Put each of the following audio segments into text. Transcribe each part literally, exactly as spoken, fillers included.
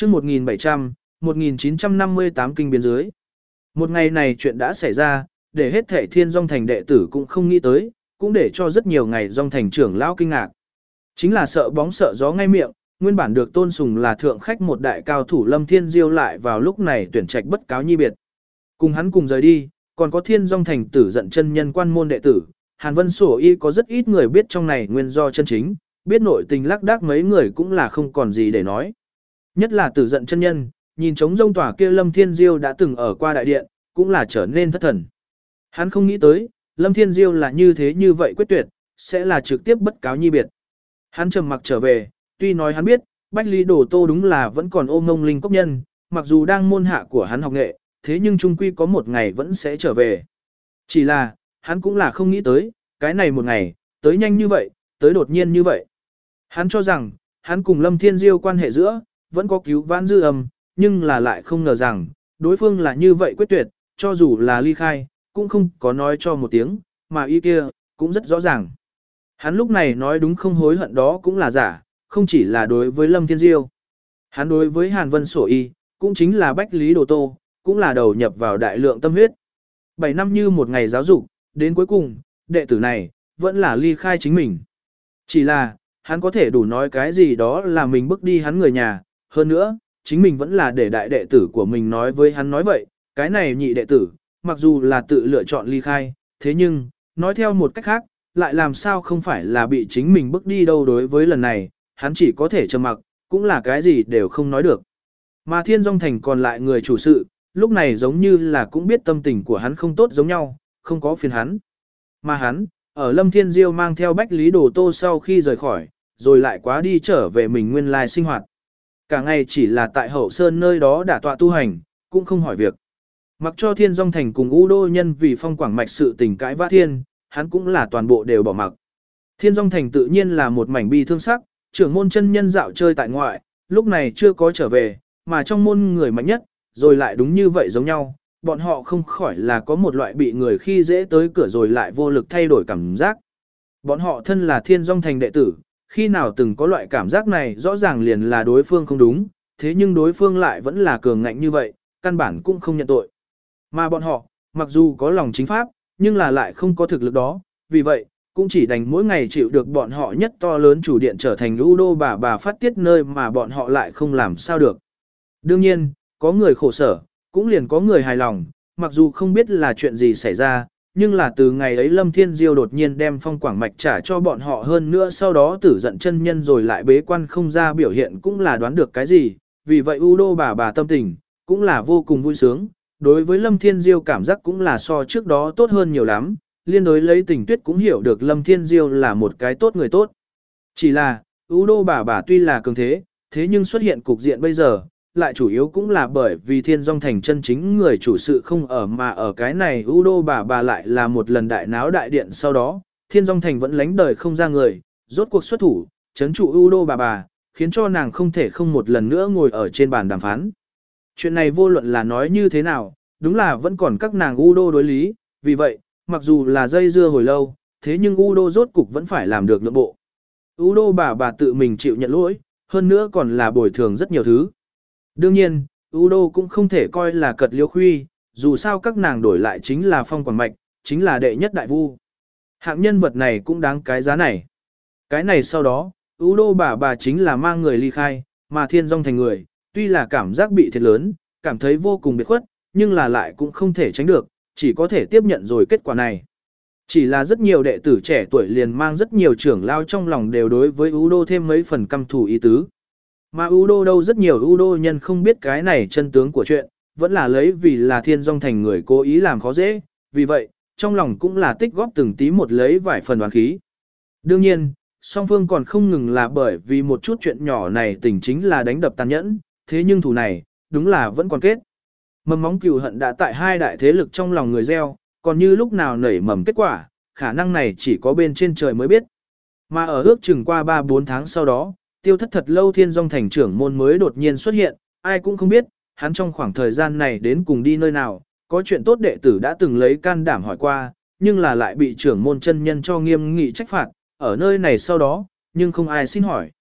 chương một nghìn bảy trăm, một nghìn chín trăm năm mươi tám kinh biến dưới. Một ngày này chuyện đã xảy ra, để hết thảy Thiên Dung Thành đệ tử cũng không nghĩ tới, cũng để cho rất nhiều ngày Dung Thành trưởng lão kinh ngạc. Chính là sợ bóng sợ gió ngay miệng, nguyên bản được tôn sùng là thượng khách một đại cao thủ Lâm Thiên Diêu lại vào lúc này tuyển trạch bất cáo nhi biệt. Cùng hắn cùng rời đi, còn có Thiên Dung Thành Tử Giận chân nhân quan môn đệ tử, Hàn Vân Sổ Y có rất ít người biết trong này nguyên do chân chính, biết nội tình lác đác mấy người cũng là không còn gì để nói. Nhất là Tử Giận chân nhân, nhìn trống rông tỏa kia Lâm Thiên Diêu đã từng ở qua đại điện, cũng là trở nên thất thần. Hắn không nghĩ tới, Lâm Thiên Diêu là như thế như vậy quyết tuyệt, sẽ là trực tiếp bất cáo nhi biệt. Hắn trầm mặc trở về, tuy nói hắn biết, Bách Lý Đồ Tô đúng là vẫn còn ôm ngông linh cốc nhân, mặc dù đang môn hạ của hắn học nghệ, thế nhưng trung quy có một ngày vẫn sẽ trở về. Chỉ là, hắn cũng là không nghĩ tới, cái này một ngày, tới nhanh như vậy, tới đột nhiên như vậy. Hắn cho rằng, hắn cùng Lâm Thiên Diêu quan hệ giữa, vẫn có cứu vãn dư âm, nhưng là lại không ngờ rằng, đối phương là như vậy quyết tuyệt, cho dù là ly khai, cũng không có nói cho một tiếng, mà ý kia, cũng rất rõ ràng. Hắn lúc này nói đúng không hối hận đó cũng là giả, không chỉ là đối với Lâm Thiên Diêu. Hắn đối với Hàn Vân Sổ Y, cũng chính là Bách Lý Đồ Tô, cũng là đầu nhập vào đại lượng tâm huyết. Bảy năm như một ngày giáo dục, đến cuối cùng, đệ tử này, vẫn là ly khai chính mình. Chỉ là, hắn có thể đủ nói cái gì đó là mình bước đi hắn người nhà, hơn nữa, chính mình vẫn là để đại đệ tử của mình nói với hắn nói vậy, cái này nhị đệ tử, mặc dù là tự lựa chọn ly khai, thế nhưng, nói theo một cách khác, lại làm sao không phải là bị chính mình bước đi đâu đối với lần này, hắn chỉ có thể trầm mặc, cũng là cái gì đều không nói được. Mà Thiên Dung Thành còn lại người chủ sự, lúc này giống như là cũng biết tâm tình của hắn không tốt giống nhau, không có phiền hắn. Mà hắn, ở Lâm Thiên Diêu mang theo Bách Lý Đồ Tô sau khi rời khỏi, rồi lại quá đi trở về mình nguyên lai sinh hoạt. Cả ngày chỉ là tại Hậu Sơn nơi đó đả tọa tu hành, cũng không hỏi việc. Mặc cho Thiên Dung Thành cùng U Đô nhân vì phong quảng mạch sự tình cãi vã thiên, hắn cũng là toàn bộ đều bỏ mặc. Thiên Dung Thành tự nhiên là một mảnh bi thương sắc, trưởng môn chân nhân dạo chơi tại ngoại, lúc này chưa có trở về, mà trong môn người mạnh nhất, rồi lại đúng như vậy giống nhau, bọn họ không khỏi là có một loại bị người khi dễ tới cửa rồi lại vô lực thay đổi cảm giác. Bọn họ thân là Thiên Dung Thành đệ tử, khi nào từng có loại cảm giác này rõ ràng liền là đối phương không đúng, thế nhưng đối phương lại vẫn là cường ngạnh như vậy, căn bản cũng không nhận tội. Mà bọn họ, mặc dù có lòng chính pháp, nhưng là lại không có thực lực đó, vì vậy, cũng chỉ đành mỗi ngày chịu được bọn họ nhất to lớn chủ điện trở thành U Đô bà bà phát tiết nơi mà bọn họ lại không làm sao được. Đương nhiên, có người khổ sở, cũng liền có người hài lòng, mặc dù không biết là chuyện gì xảy ra, nhưng là từ ngày ấy Lâm Thiên Diêu đột nhiên đem phong quảng mạch trả cho bọn họ hơn nữa sau đó Tử Giận chân nhân rồi lại bế quan không ra biểu hiện cũng là đoán được cái gì, vì vậy U Đô bà bà tâm tình, cũng là vô cùng vui sướng, đối với Lâm Thiên Diêu cảm giác cũng là so trước đó tốt hơn nhiều lắm, liên đối lấy tình tuyết cũng hiểu được Lâm Thiên Diêu là một cái tốt người tốt. Chỉ là, U Đô bà bà tuy là cường thế, thế nhưng xuất hiện cục diện bây giờ, lại chủ yếu cũng là bởi vì Thiên Dung Thành chân chính người chủ sự không ở mà ở cái này U Đô bà bà lại là một lần đại náo đại điện sau đó, Thiên Dung Thành vẫn lánh đời không ra người, rốt cuộc xuất thủ, chấn trụ U Đô bà bà, khiến cho nàng không thể không một lần nữa ngồi ở trên bàn đàm phán. Chuyện này vô luận là nói như thế nào, đúng là vẫn còn các nàng U Đô đối lý, vì vậy, mặc dù là dây dưa hồi lâu, thế nhưng U Đô rốt cục vẫn phải làm được nhượng bộ. U Đô bà bà tự mình chịu nhận lỗi, hơn nữa còn là bồi thường rất nhiều thứ. Đương nhiên, U Đô cũng không thể coi là cật liêu khuy, dù sao các nàng đổi lại chính là phong quảng mạch, chính là đệ nhất đại vu. Hạng nhân vật này cũng đáng cái giá này. Cái này sau đó, U Đô bà bà chính là mang người ly khai, mà Thiên Dung Thành người, tuy là cảm giác bị thiệt lớn, cảm thấy vô cùng biệt khuất, nhưng là lại cũng không thể tránh được, chỉ có thể tiếp nhận rồi kết quả này. Chỉ là rất nhiều đệ tử trẻ tuổi liền mang rất nhiều trưởng lao trong lòng đều đối với U Đô thêm mấy phần căm thù ý tứ. Mà U Đô đâu rất nhiều U Đô nhân không biết cái này chân tướng của chuyện, vẫn là lấy vì là Thiên Dung Thành người cố ý làm khó dễ, vì vậy, trong lòng cũng là tích góp từng tí một lấy vài phần đoán khí. Đương nhiên, song phương còn không ngừng là bởi vì một chút chuyện nhỏ này tình chính là đánh đập tàn nhẫn, thế nhưng thù này, đúng là vẫn còn kết. Mầm móng cừu hận đã tại hai đại thế lực trong lòng người gieo, còn như lúc nào nảy mầm kết quả, khả năng này chỉ có bên trên trời mới biết. Mà ở ước chừng qua ba bốn tháng sau đó, tiêu thất thật lâu Thiên Dung Thành trưởng môn mới đột nhiên xuất hiện, ai cũng không biết, hắn trong khoảng thời gian này đến cùng đi nơi nào, có chuyện tốt đệ tử đã từng lấy can đảm hỏi qua, nhưng là lại bị trưởng môn chân nhân cho nghiêm nghị trách phạt, ở nơi này sau đó, nhưng không ai xin hỏi.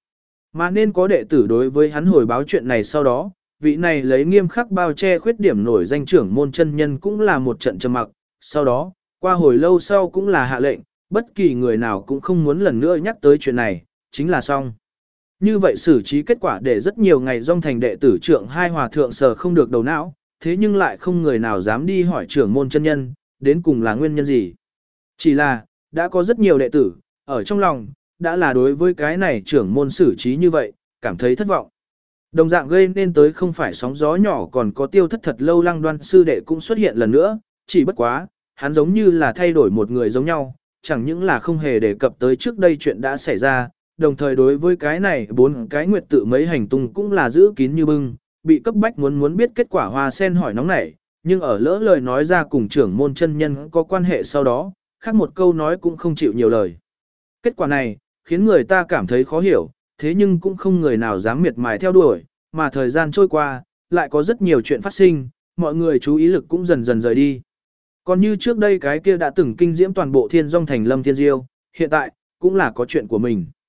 Mà nên có đệ tử đối với hắn hồi báo chuyện này sau đó, vị này lấy nghiêm khắc bao che khuyết điểm nổi danh trưởng môn chân nhân cũng là một trận trầm mặc, sau đó, qua hồi lâu sau cũng là hạ lệnh, bất kỳ người nào cũng không muốn lần nữa nhắc tới chuyện này, chính là xong. Như vậy xử trí kết quả để rất nhiều ngày dòng thành đệ tử trưởng hai hòa thượng sờ không được đầu não, thế nhưng lại không người nào dám đi hỏi trưởng môn chân nhân, đến cùng là nguyên nhân gì. Chỉ là, đã có rất nhiều đệ tử, ở trong lòng, đã là đối với cái này trưởng môn xử trí như vậy, cảm thấy thất vọng. Đồng dạng gây nên tới không phải sóng gió nhỏ còn có tiêu thất thật lâu Lăng Đoan sư đệ cũng xuất hiện lần nữa, chỉ bất quá, hắn giống như là thay đổi một người giống nhau, chẳng những là không hề đề cập tới trước đây chuyện đã xảy ra, đồng thời đối với cái này bốn cái nguyệt tự mấy hành tung cũng là giữ kín như bưng, bị cấp bách muốn muốn biết kết quả hoa sen hỏi nóng nảy, nhưng ở lỡ lời nói ra cùng trưởng môn chân nhân có quan hệ sau đó, khác một câu nói cũng không chịu nhiều lời. Kết quả này, khiến người ta cảm thấy khó hiểu, thế nhưng cũng không người nào dám miệt mài theo đuổi, mà thời gian trôi qua, lại có rất nhiều chuyện phát sinh, mọi người chú ý lực cũng dần dần rời đi. Còn như trước đây cái kia đã từng kinh diễm toàn bộ thiên dòng thành Lâm Thiên Diêu, hiện tại, cũng là có chuyện của mình.